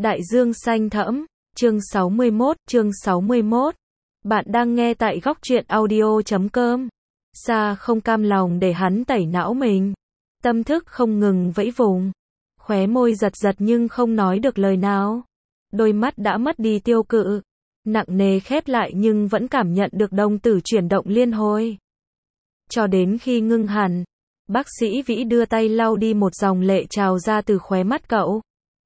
Đại dương xanh thẫm, chương 61. Bạn đang nghe tại góc truyện audio.com. Sa không cam lòng để hắn tẩy não mình. Tâm thức không ngừng vẫy vùng. Khóe môi giật giật nhưng không nói được lời nào. Đôi mắt đã mất đi tiêu cự. Nặng nề khép lại nhưng vẫn cảm nhận được đồng tử chuyển động liên hồi. Cho đến khi ngưng hẳn, bác sĩ Vĩ đưa tay lau đi một dòng lệ trào ra từ khóe mắt cậu.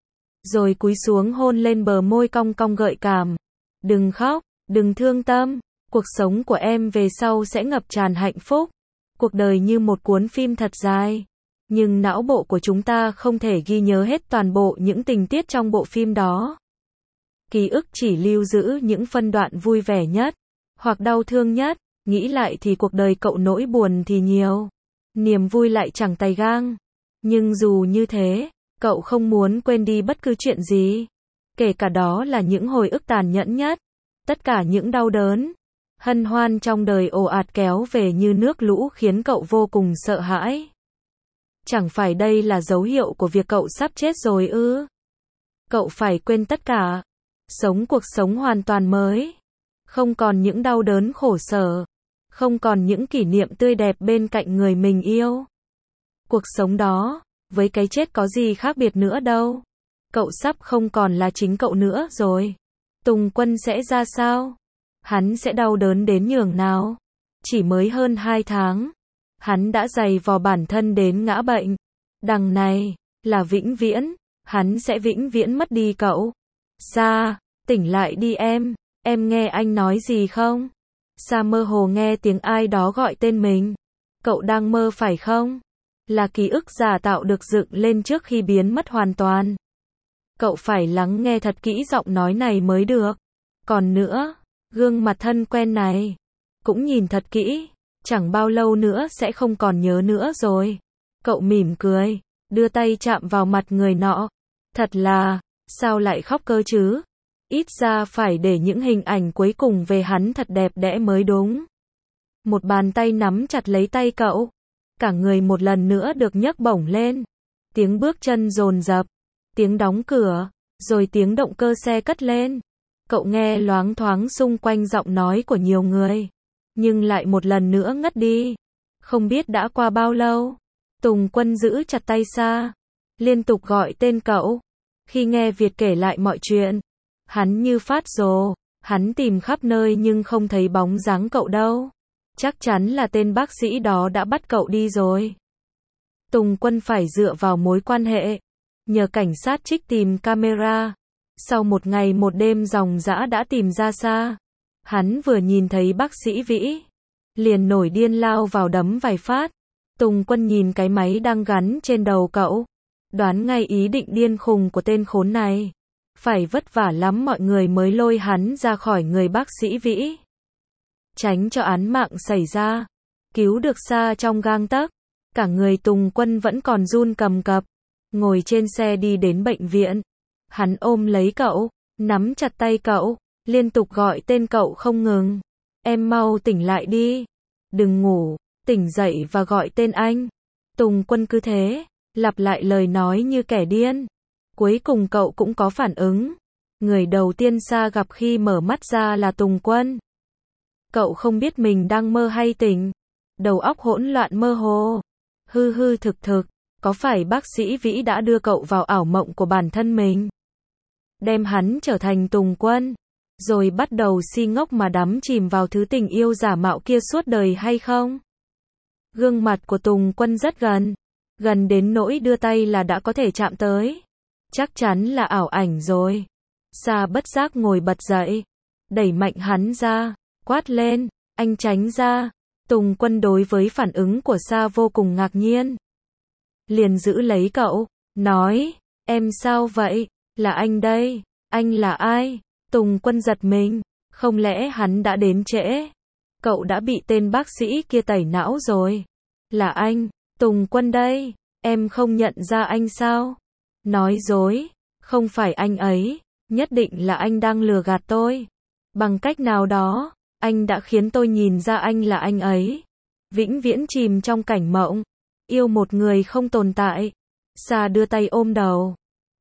Rồi cúi xuống hôn lên bờ môi cong cong gợi cảm. Đừng khóc, đừng thương tâm, cuộc sống của em về sau sẽ ngập tràn hạnh phúc. Cuộc đời như một cuốn phim thật dài. Nhưng não bộ của chúng ta không thể ghi nhớ hết toàn bộ những tình tiết trong bộ phim đó. Ký ức chỉ lưu giữ những phân đoạn vui vẻ nhất, hoặc đau thương nhất. Nghĩ lại thì cuộc đời cậu nỗi buồn thì nhiều. Niềm vui lại chẳng tày gang. Nhưng dù như thế, cậu không muốn quên đi bất cứ chuyện gì. Kể cả đó là những hồi ức tàn nhẫn nhất. Tất cả những đau đớn, hân hoan trong đời ồ ạt kéo về như nước lũ khiến cậu vô cùng sợ hãi. Chẳng phải đây là dấu hiệu của việc cậu sắp chết rồi ư? Cậu phải quên tất cả. Sống cuộc sống hoàn toàn mới. Không còn những đau đớn khổ sở. Không còn những kỷ niệm tươi đẹp bên cạnh người mình yêu. Cuộc sống đó, với cái chết có gì khác biệt nữa đâu. Cậu sắp không còn là chính cậu nữa rồi. Tùng Quân sẽ ra sao? Hắn sẽ đau đớn đến nhường nào? Chỉ mới hơn 2 tháng. Hắn đã dày vò bản thân đến ngã bệnh. Đằng này, là vĩnh viễn. Hắn sẽ vĩnh viễn mất đi cậu. Sa, tỉnh lại đi em nghe anh nói gì không? Sa mơ hồ nghe tiếng ai đó gọi tên mình. Cậu đang mơ phải không? Là ký ức giả tạo được dựng lên trước khi biến mất hoàn toàn. Cậu phải lắng nghe thật kỹ giọng nói này mới được. Còn nữa, gương mặt thân quen này, cũng nhìn thật kỹ, chẳng bao lâu nữa sẽ không còn nhớ nữa rồi. Cậu mỉm cười, đưa tay chạm vào mặt người nọ. Thật là, sao lại khóc cơ chứ? Ít ra phải để những hình ảnh cuối cùng về hắn thật đẹp đẽ mới đúng. Một bàn tay nắm chặt lấy tay cậu. Cả người một lần nữa được nhấc bổng lên. Tiếng bước chân dồn dập, tiếng đóng cửa, rồi tiếng động cơ xe cất lên. Cậu nghe loáng thoáng xung quanh giọng nói của nhiều người. Nhưng lại một lần nữa ngất đi. Không biết đã qua bao lâu. Tùng Quân giữ chặt tay Sa, liên tục gọi tên cậu. Khi nghe Việt kể lại mọi chuyện, hắn như phát rồ. Hắn tìm khắp nơi nhưng không thấy bóng dáng cậu đâu. Chắc chắn là tên bác sĩ đó đã bắt cậu đi rồi. Tùng Quân phải dựa vào mối quan hệ, nhờ cảnh sát trích tìm camera. Sau một ngày một đêm ròng rã đã tìm ra Sa. Hắn vừa nhìn thấy bác sĩ Vĩ, liền nổi điên lao vào đấm vài phát. Tùng Quân nhìn cái máy đang gắn trên đầu cậu, đoán ngay ý định điên khùng của tên khốn này. Phải vất vả lắm mọi người mới lôi hắn ra khỏi người bác sĩ Vĩ. Tránh cho án mạng xảy ra. Cứu được Sa trong gang tấc. Cả người Tùng Quân vẫn còn run cầm cập. Ngồi trên xe đi đến bệnh viện. Hắn ôm lấy cậu, nắm chặt tay cậu, liên tục gọi tên cậu không ngừng. Em mau tỉnh lại đi. Đừng ngủ, tỉnh dậy và gọi tên anh. Tùng Quân cứ thế, lặp lại lời nói như kẻ điên. Cuối cùng cậu cũng có phản ứng. Người đầu tiên Sa gặp khi mở mắt ra là Tùng Quân. Cậu không biết mình đang mơ hay tỉnh. Đầu óc hỗn loạn mơ hồ. Hư thực, có phải bác sĩ Vĩ đã đưa cậu vào ảo mộng của bản thân mình? Đem hắn trở thành Tùng Quân, rồi bắt đầu si ngốc mà đắm chìm vào thứ tình yêu giả mạo kia suốt đời hay không? Gương mặt của Tùng Quân rất gần đến nỗi đưa tay là đã có thể chạm tới. Chắc chắn là ảo ảnh rồi. Sa bất giác ngồi bật dậy, đẩy mạnh hắn ra, quát lên, anh tránh ra. Tùng Quân đối với phản ứng của Sa vô cùng ngạc nhiên. Liền giữ lấy cậu, nói, em sao vậy? Là anh đây. Anh là ai? Tùng Quân giật mình, không lẽ hắn đã đến trễ? Cậu đã bị tên bác sĩ kia tẩy não rồi. Là anh, Tùng Quân đây. Em không nhận ra anh sao? Nói dối, không phải anh ấy, nhất định là anh đang lừa gạt tôi. Bằng cách nào đó, anh đã khiến tôi nhìn ra anh là anh ấy. Vĩnh viễn chìm trong cảnh mộng, yêu một người không tồn tại. Sa đưa tay ôm đầu.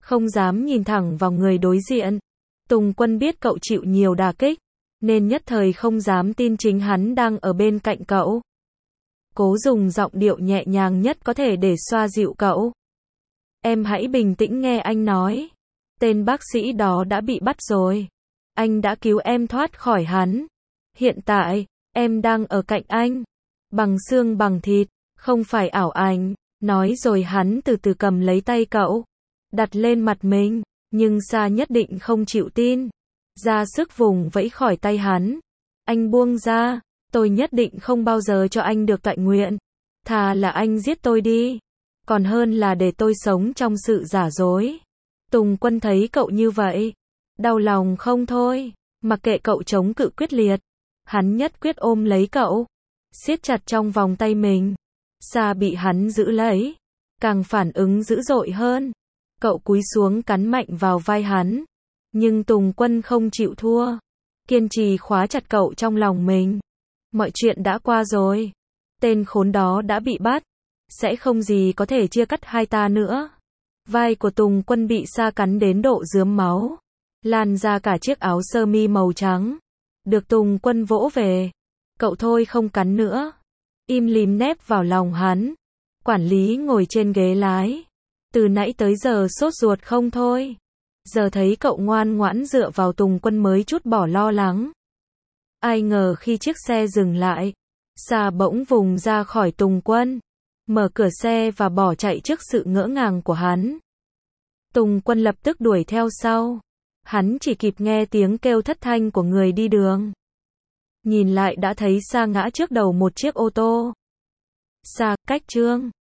không dám nhìn thẳng vào người đối diện. Tùng Quân biết cậu chịu nhiều đả kích, nên nhất thời không dám tin chính hắn đang ở bên cạnh cậu. Cố dùng giọng điệu nhẹ nhàng nhất có thể để xoa dịu cậu. Em hãy bình tĩnh nghe anh nói. Tên bác sĩ đó đã bị bắt rồi. Anh đã cứu em thoát khỏi hắn. Hiện tại, em đang ở cạnh anh. Bằng xương bằng thịt, không phải ảo ảnh. Nói rồi hắn từ từ cầm lấy tay cậu, đặt lên mặt mình, nhưng Sa nhất định không chịu tin. Ra sức vùng vẫy khỏi tay hắn. Anh buông ra, tôi nhất định không bao giờ cho anh được toại nguyện. Thà là anh giết tôi đi, còn hơn là để tôi sống trong sự giả dối. Tùng Quân thấy cậu như vậy, đau lòng không thôi, mặc kệ cậu chống cự quyết liệt, hắn nhất quyết ôm lấy cậu, siết chặt trong vòng tay mình. Sa bị hắn giữ lấy, càng phản ứng dữ dội hơn. Cậu cúi xuống cắn mạnh vào vai hắn, nhưng Tùng Quân không chịu thua, kiên trì khóa chặt cậu trong lòng mình. Mọi chuyện đã qua rồi, tên khốn đó đã bị bắt, sẽ không gì có thể chia cắt hai ta nữa. Vai của Tùng Quân bị Sa cắn đến độ rướm máu, lan ra cả chiếc áo sơ mi màu trắng. Được Tùng Quân vỗ về. Cậu thôi không cắn nữa. Im lìm nép vào lòng hắn. Quản lý ngồi trên ghế lái, từ nãy tới giờ sốt ruột không thôi. Giờ thấy cậu ngoan ngoãn dựa vào Tùng Quân mới chút bỏ lo lắng. Ai ngờ khi chiếc xe dừng lại, Sa bỗng vùng ra khỏi Tùng Quân, mở cửa xe và bỏ chạy trước sự ngỡ ngàng của hắn. Tùng Quân lập tức đuổi theo sau. Hắn chỉ kịp nghe tiếng kêu thất thanh của người đi đường. Nhìn lại đã thấy Sa ngã trước đầu một chiếc ô tô. Sa, cách Trương.